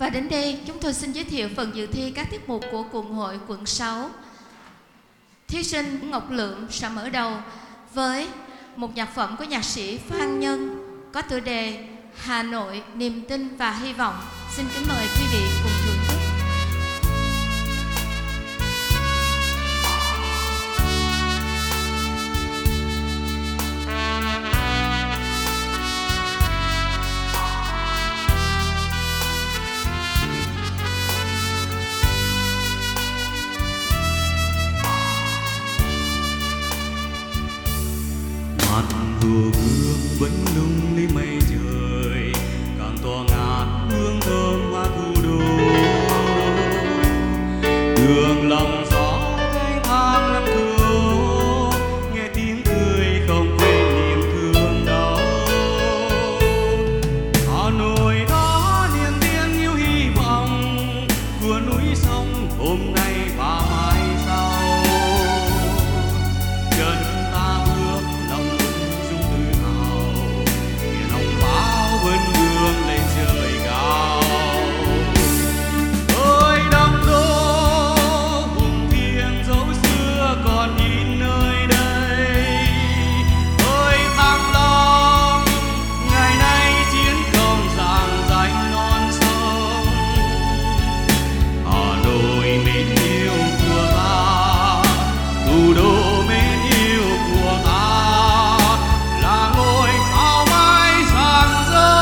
Và đến đây chúng tôi xin giới thiệu phần dự thi các tiết mục của Cùng hội quận 6. Thí sinh Ngọc Lượng sẽ mở đầu với một nhạc phẩm của nhạc sĩ Phan Nhân có tựa đề Hà Nội, niềm tin và hy vọng. Xin kính mời quý vị cùng thưởng thức. Mặt hồ gương vẫn lung linh mây trời, càng tỏa ngát hương thơm hoa thủ đô. Đường lòng gió thanh thang năm thưa, nghe tiếng cười không quên niềm thương đau. Hà Nội đó niềm tin yêu hy vọng của núi sông hôm nay và mai sau. Chân ta bước lòng dung tự hào, biển hồng pháo vươn gương lên trời cao. Ôi đông đô vùng thiêng dấu xưa còn in nơi đây. Ôi Thăng Long ngày nay chiến công rạng danh non sông. Hà Nội mến yêu của ta, thủ đô mến yêu của ta, là ngôi sao mãi rạng rỡ.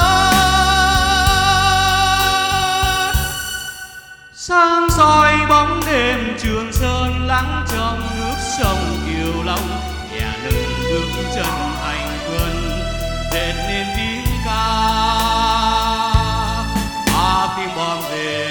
Sáng soi bóng đêm Trường Sơn lắng trong nước sông Kiều Long, nhà nâng bước chân hành quân dệt nên tiếng ca tiếng bom về.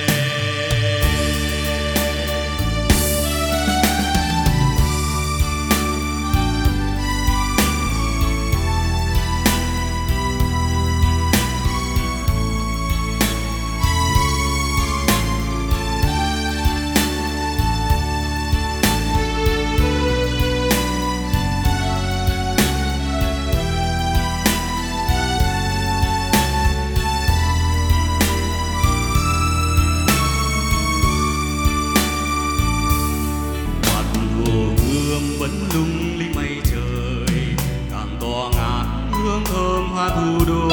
Mặt hồ gương vẫn lung linh mây trời, càng tỏa ngát hương thơm hoa thủ đô.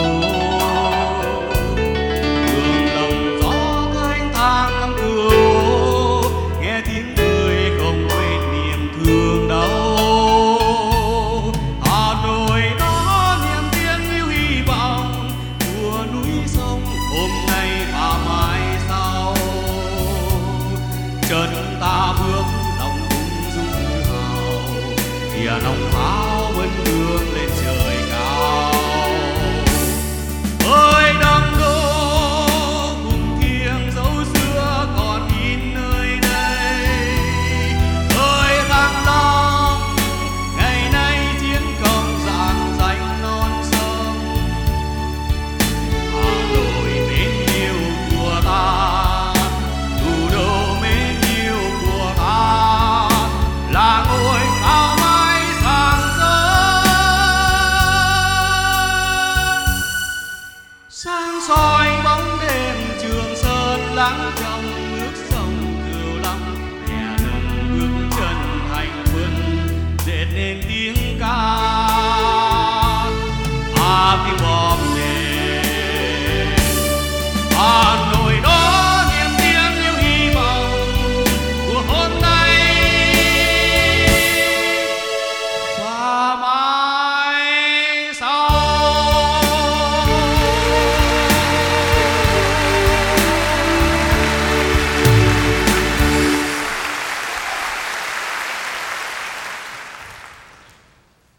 Đường lòng gió thanh thang năm cửu, nghe tiếng cười không quên niềm thương đau. Hà Nội đó niềm tin yêu hy vọng của núi sông hôm nay và mai sau. Chân ta bước lòng ung dung tự hào, biển hồng pháo vẫn hướng lên trời cao. Ôi đông đô vùng thiêng dấu xưa còn in nơi đây. Ôi Thăng Long ngày nay chiến công rạng danh non sông. Hà Nội mến yêu của ta, thủ đô mến yêu của ta, là ngôi sao mãi rạng rỡ. Sáng soi bóng đêm Trường Sơn lắng trong